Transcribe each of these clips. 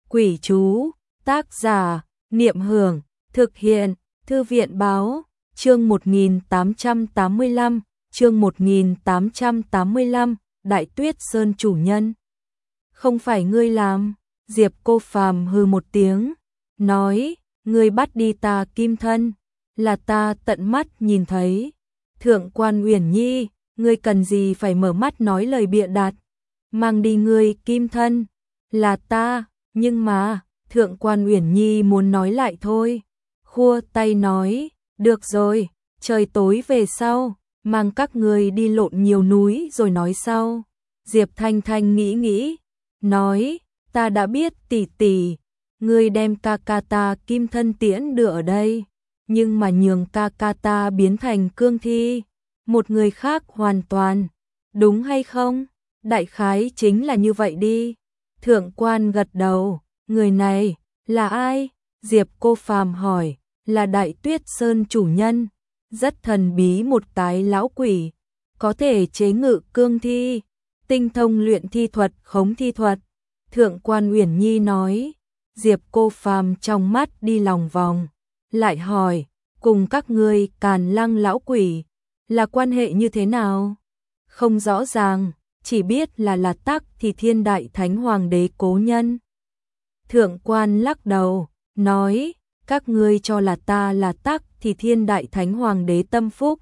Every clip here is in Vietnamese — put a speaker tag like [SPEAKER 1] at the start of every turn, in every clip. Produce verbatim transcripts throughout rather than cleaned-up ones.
[SPEAKER 1] Quỷ chú, tác giả, Niệm Hưởng, thực hiện, Thư viện báo, chương một nghìn tám trăm tám mươi lăm, chương một nghìn tám trăm tám mươi lăm, Đại Tuyết Sơn chủ nhân. Không phải ngươi làm, Diệp Cô Phàm hừ một tiếng, nói, ngươi bắt đi ta kim thân, là ta tận mắt nhìn thấy. Thượng quan Uyển Nhi, ngươi cần gì phải mở mắt nói lời bịa đặt, mang đi ngươi kim thân, là ta, nhưng mà, Thượng quan Uyển Nhi muốn nói lại thôi, khua tay nói, được rồi, trời tối về sau, mang các ngươi đi lộn nhiều núi rồi nói sau. Diệp Thanh Thanh nghĩ nghĩ, nói, ta đã biết tỷ tỷ, ngươi đem ca ca ta kim thân tiễn đưa ở đây, nhưng mà nhường ca ca ta biến thành cương thi, một người khác hoàn toàn, đúng hay không? Đại khái chính là như vậy đi. Thượng quan gật đầu, người này, là ai? Diệp Cô Phàm hỏi, là Đại Tuyết Sơn chủ nhân, rất thần bí một cái lão quỷ, có thể chế ngự cương thi, tinh thông luyện thi thuật, khống thi thuật. Thượng quan Uyển Nhi nói, Diệp Cô Phàm trong mắt đi lòng vòng, lại hỏi, cùng các ngươi Càn Lăng lão quỷ, là quan hệ như thế nào? Không rõ ràng, chỉ biết là là Tắc thì Thiên Đại Thánh Hoàng đế cố nhân. Thượng quan lắc đầu, nói, các ngươi cho là ta là Tắc thì Thiên Đại Thánh Hoàng đế tâm phúc.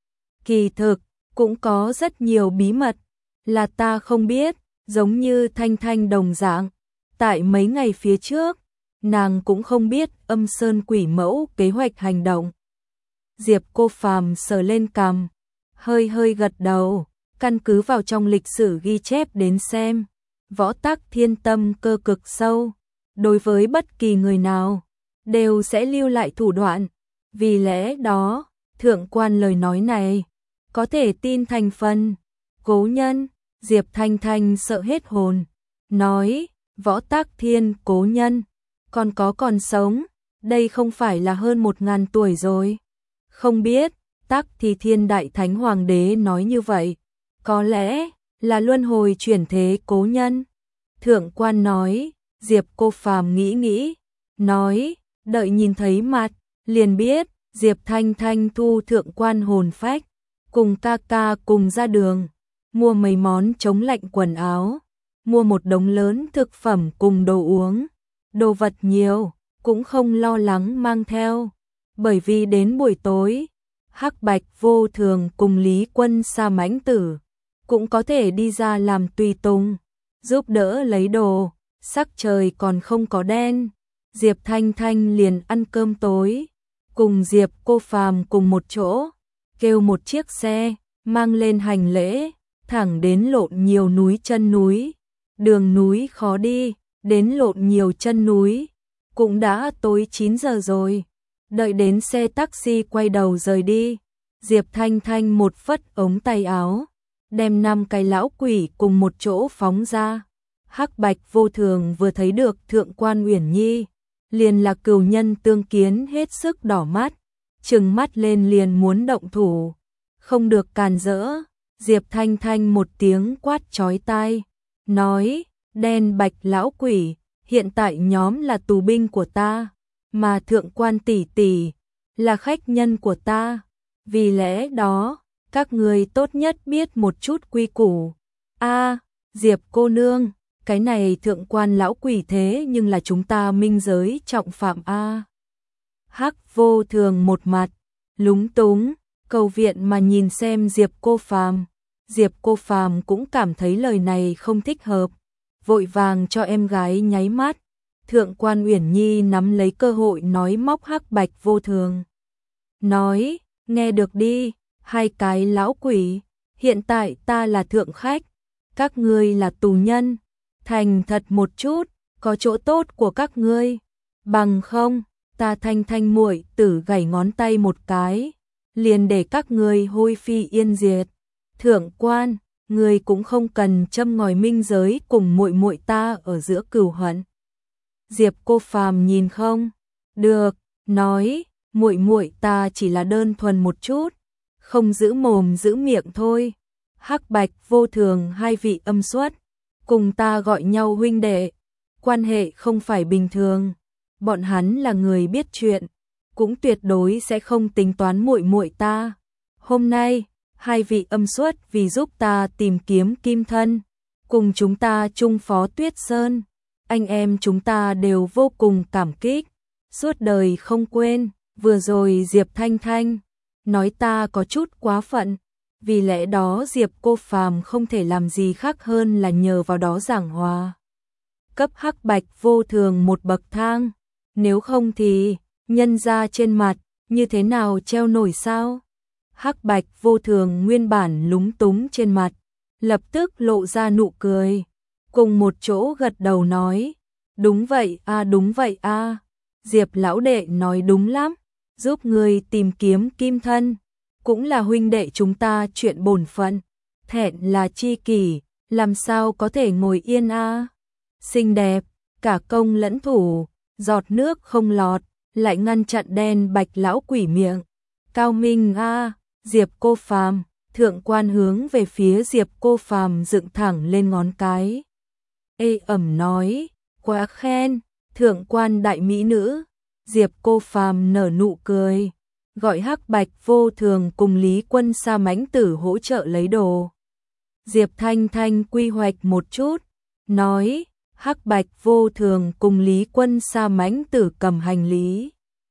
[SPEAKER 1] Kỳ thực, cũng có rất nhiều bí mật, là ta không biết, giống như Thanh Thanh đồng dạng. Tại mấy ngày phía trước, nàng cũng không biết Âm Sơn Quỷ Mẫu kế hoạch hành động. Diệp Cô Phàm sờ lên cằm, hơi hơi gật đầu, căn cứ vào trong lịch sử ghi chép đến xem, võ tắc thiên tâm cơ cực sâu, đối với bất kỳ người nào, đều sẽ lưu lại thủ đoạn. Vì lẽ đó, thượng quan lời nói này, có thể tin thành phần. Cố nhân, Diệp Thanh Thanh sợ hết hồn, nói, võ tắc thiên cố nhân, còn có còn sống, đây không phải là hơn một ngàn tuổi rồi. Không biết, Tắc thì Thiên Đại Thánh Hoàng đế nói như vậy, có lẽ là luân hồi chuyển thế cố nhân. Thượng quan nói, Diệp Cô Phàm nghĩ nghĩ, nói, đợi nhìn thấy mặt, liền biết. Diệp Thanh Thanh thu thượng quan hồn phách, cùng ca ca cùng ra đường, mua mấy món chống lạnh quần áo, mua một đống lớn thực phẩm cùng đồ uống, đồ vật nhiều, cũng không lo lắng mang theo, bởi vì đến buổi tối, Hắc Bạch Vô Thường cùng Lý Quân Sa Mãnh Tử cũng có thể đi ra làm tùy tùng, giúp đỡ lấy đồ. Sắc trời còn không có đen, Diệp Thanh Thanh liền ăn cơm tối, cùng Diệp Cô Phàm cùng một chỗ, kêu một chiếc xe, mang lên hành lễ, thẳng đến lộn nhiều núi chân núi. Đường núi khó đi, đến lộn nhiều chân núi, cũng đã tối chín giờ rồi. Đợi đến xe taxi quay đầu rời đi, Diệp Thanh Thanh một phất ống tay áo, đem năm cái lão quỷ cùng một chỗ phóng ra. Hắc Bạch Vô Thường vừa thấy được Thượng quan Uyển Nhi, liền là cừu nhân tương kiến hết sức đỏ mắt, trừng mắt lên liền muốn động thủ. Không được càn rỡ, Diệp Thanh Thanh một tiếng quát chói tai, nói, đen bạch lão quỷ, hiện tại nhóm là tù binh của ta, mà thượng quan tỷ tỷ là khách nhân của ta, vì lẽ đó, các người tốt nhất biết một chút quy củ. A, Diệp cô nương, cái này thượng quan lão quỷ thế nhưng là chúng ta minh giới trọng phạm a. Hắc Vô Thường một mặt lúng túng, cầu viện mà nhìn xem Diệp Cô Phàm. Diệp Cô Phàm cũng cảm thấy lời này không thích hợp, vội vàng cho em gái nháy mắt. Thượng quan Uyển Nhi nắm lấy cơ hội nói móc Hắc Bạch Vô Thường, nói, nghe được đi, hai cái lão quỷ, hiện tại ta là thượng khách, các ngươi là tù nhân, thành thật một chút, có chỗ tốt của các ngươi, bằng không, ta Thanh Thanh muội tử gảy ngón tay một cái, liền để các ngươi hôi phi yên diệt. Thượng quan, ngươi cũng không cần châm ngòi minh giới cùng muội muội ta ở giữa cừu hận. Diệp Cô Phàm nhìn không được, nói, muội muội ta chỉ là đơn thuần một chút, không giữ mồm giữ miệng thôi. Hắc Bạch Vô Thường hai vị âm xuất, cùng ta gọi nhau huynh đệ, quan hệ không phải bình thường. Bọn hắn là người biết chuyện, cũng tuyệt đối sẽ không tính toán muội muội ta. Hôm nay, hai vị âm xuất vì giúp ta tìm kiếm kim thân, cùng chúng ta chung phó Tuyết Sơn. Anh em chúng ta đều vô cùng cảm kích, suốt đời không quên. Vừa rồi Diệp Thanh Thanh nói ta có chút quá phận, vì lẽ đó Diệp Cô Phàm không thể làm gì khác hơn là nhờ vào đó giảng hòa, cấp Hắc Bạch Vô Thường một bậc thang, nếu không thì nhân ra trên mặt như thế nào treo nổi sao? Hắc Bạch Vô Thường nguyên bản lúng túng trên mặt, lập tức lộ ra nụ cười, cùng một chỗ gật đầu nói, đúng vậy a, à, đúng vậy a, à. Diệp lão đệ nói đúng lắm, giúp người tìm kiếm kim thân, cũng là huynh đệ chúng ta chuyện bổn phận, thẹn là chi kỷ, làm sao có thể ngồi yên a. À. Xinh đẹp, cả công lẫn thủ, giọt nước không lọt, lại ngăn chặn đen bạch lão quỷ miệng. Cao minh a, à. Diệp Cô Phàm, thượng quan hướng về phía Diệp Cô Phàm dựng thẳng lên ngón cái. Ê ẩm nói, quá khen, thượng quan đại mỹ nữ. Diệp Cô Phàm nở nụ cười, gọi Hắc Bạch Vô Thường cùng Lý Quân Sa mãnh tử hỗ trợ lấy đồ. Diệp Thanh Thanh quy hoạch một chút, nói, Hắc Bạch Vô Thường cùng Lý Quân Sa mãnh tử cầm hành lý.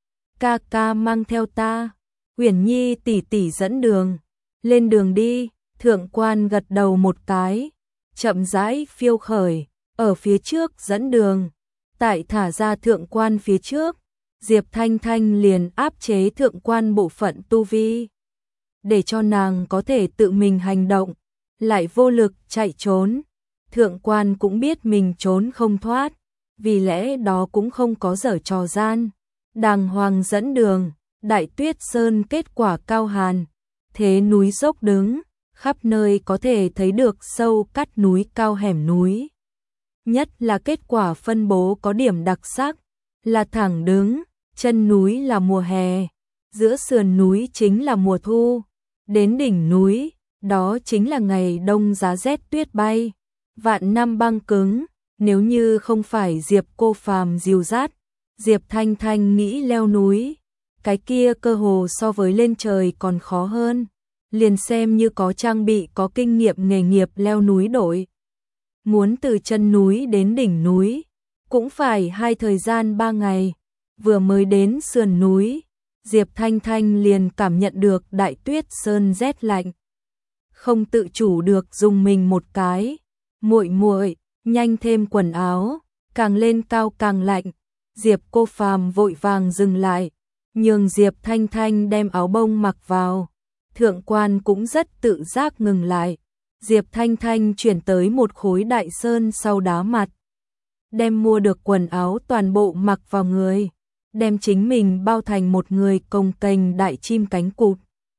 [SPEAKER 1] Ca ca mang theo ta, Uyển Nhi tỷ tỷ dẫn đường, lên đường đi. Thượng quan gật đầu một cái, chậm rãi phiêu khởi, ở phía trước dẫn đường. Tại thả ra thượng quan phía trước, Diệp Thanh Thanh liền áp chế thượng quan bộ phận tu vi, để cho nàng có thể tự mình hành động, lại vô lực chạy trốn. Thượng quan cũng biết mình trốn không thoát, vì lẽ đó cũng không có giở trò gian, đàng hoàng dẫn đường. Đại Tuyết Sơn kết quả cao hàn, thế núi dốc đứng, khắp nơi có thể thấy được sâu cắt núi cao hẻm núi. Nhất là kết quả phân bố có điểm đặc sắc, là thẳng đứng, chân núi là mùa hè, giữa sườn núi chính là mùa thu, đến đỉnh núi, đó chính là ngày đông giá rét tuyết bay, vạn năm băng cứng. Nếu như không phải Diệp Cô Phàm dìu dắt, Diệp Thanh Thanh nghĩ leo núi, cái kia cơ hồ so với lên trời còn khó hơn, liền xem như có trang bị có kinh nghiệm nghề nghiệp leo núi đội. Muốn từ chân núi đến đỉnh núi, cũng phải hai thời gian ba ngày, vừa mới đến sườn núi, Diệp Thanh Thanh liền cảm nhận được Đại Tuyết Sơn rét lạnh. Không tự chủ được dùng mình một cái, muội muội, nhanh thêm quần áo, càng lên cao càng lạnh. Diệp Cô Phàm vội vàng dừng lại, nhường Diệp Thanh Thanh đem áo bông mặc vào. Thượng quan cũng rất tự giác ngừng lại. Diệp Thanh Thanh chuyển tới một khối đại sơn sau đá mặt, đem mua được quần áo toàn bộ mặc vào người, đem chính mình bao thành một người cồng kềnh đại chim cánh cụt.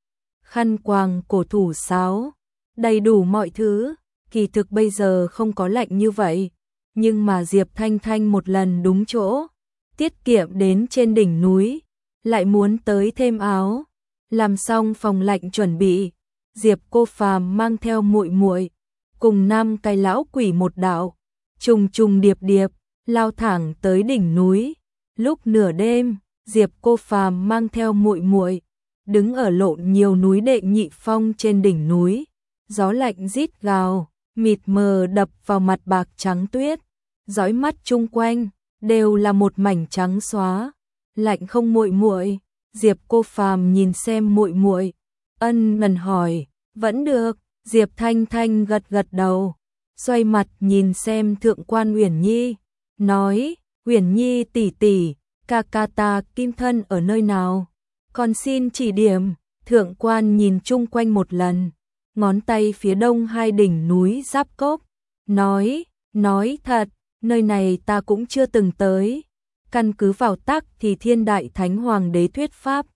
[SPEAKER 1] Khăn quàng cổ thủ sáo, đầy đủ mọi thứ, kỳ thực bây giờ không có lạnh như vậy, nhưng mà Diệp Thanh Thanh một lần đúng chỗ, tiết kiệm đến trên đỉnh núi, lại muốn tới thêm áo, làm xong phòng lạnh chuẩn bị, Diệp Cô Phàm mang theo muội muội, cùng năm cái lão quỷ một đạo, trùng trùng điệp điệp, lao thẳng tới đỉnh núi. Lúc nửa đêm, Diệp Cô Phàm mang theo muội muội, đứng ở lộn nhiều núi đệ nhị phong trên đỉnh núi, gió lạnh rít gào, mịt mờ đập vào mặt bạc trắng tuyết, dõi mắt chung quanh đều là một mảnh trắng xóa. Lạnh không muội muội? Diệp Cô Phàm nhìn xem muội muội, ân ngần hỏi. Vẫn được. Diệp Thanh Thanh gật gật đầu, xoay mặt nhìn xem thượng quan Uyển Nhi, nói, Uyển Nhi tỷ tỷ, ca ca ta kim thân ở nơi nào? Con xin chỉ điểm. Thượng quan nhìn chung quanh một lần, ngón tay phía đông hai đỉnh núi giáp cốc, nói, nói thật, nơi này ta cũng chưa từng tới. Căn cứ vào Tắc thì Thiên Đại Thánh Hoàng đế thuyết pháp,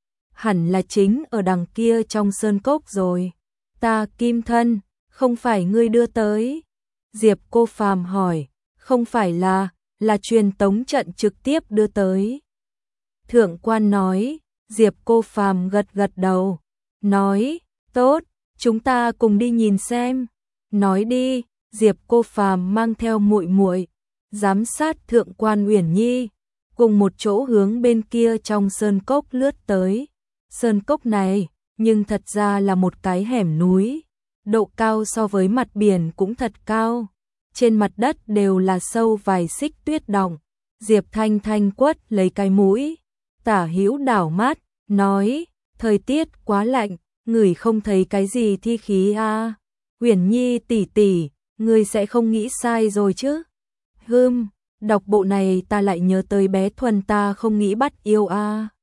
[SPEAKER 1] hẳn là chính ở đằng kia trong sơn cốc rồi. Ta kim thân, không phải ngươi đưa tới? Diệp Cô Phàm hỏi. Không phải là, là truyền tống trận trực tiếp đưa tới. Thượng quan nói. Diệp Cô Phàm gật gật đầu, nói, tốt, chúng ta cùng đi nhìn xem. Nói đi. Diệp Cô Phàm mang theo muội muội, giám sát thượng quan Uyển Nhi, cùng một chỗ hướng bên kia trong sơn cốc lướt tới. Sơn cốc này, nhưng thật ra là một cái hẻm núi, độ cao so với mặt biển cũng thật cao. Trên mặt đất đều là sâu vài xích tuyết đọng. Diệp Thanh Thanh quất lấy cái mũi, tả hữu đảo mắt, nói, thời tiết quá lạnh, ngửi không thấy cái gì thi khí a. Uyển Nhi tỷ tỷ, ngươi sẽ không nghĩ sai rồi chứ? Hừm, đọc bộ này ta lại nhớ tới bé Thuần ta không nghĩ bắt yêu a.